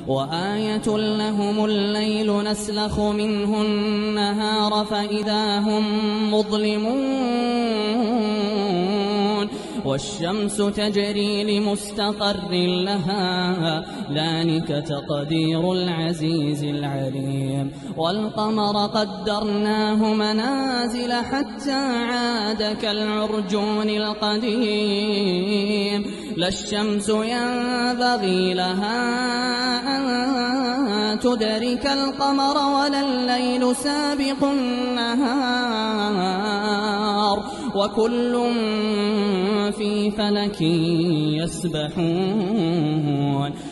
وآية لهم الليل نسلخ منه النهار فإذا هم مظلمون والشمس تجري لمستقر لها ذلك تقدير العزيز العليم والقمر قدرناه منازل حتى عاد كالعرجون القديم لا الشمس ينبغي لها أن تدرك القمر ولا الليل سابق النهار وكل في فلك يسبحون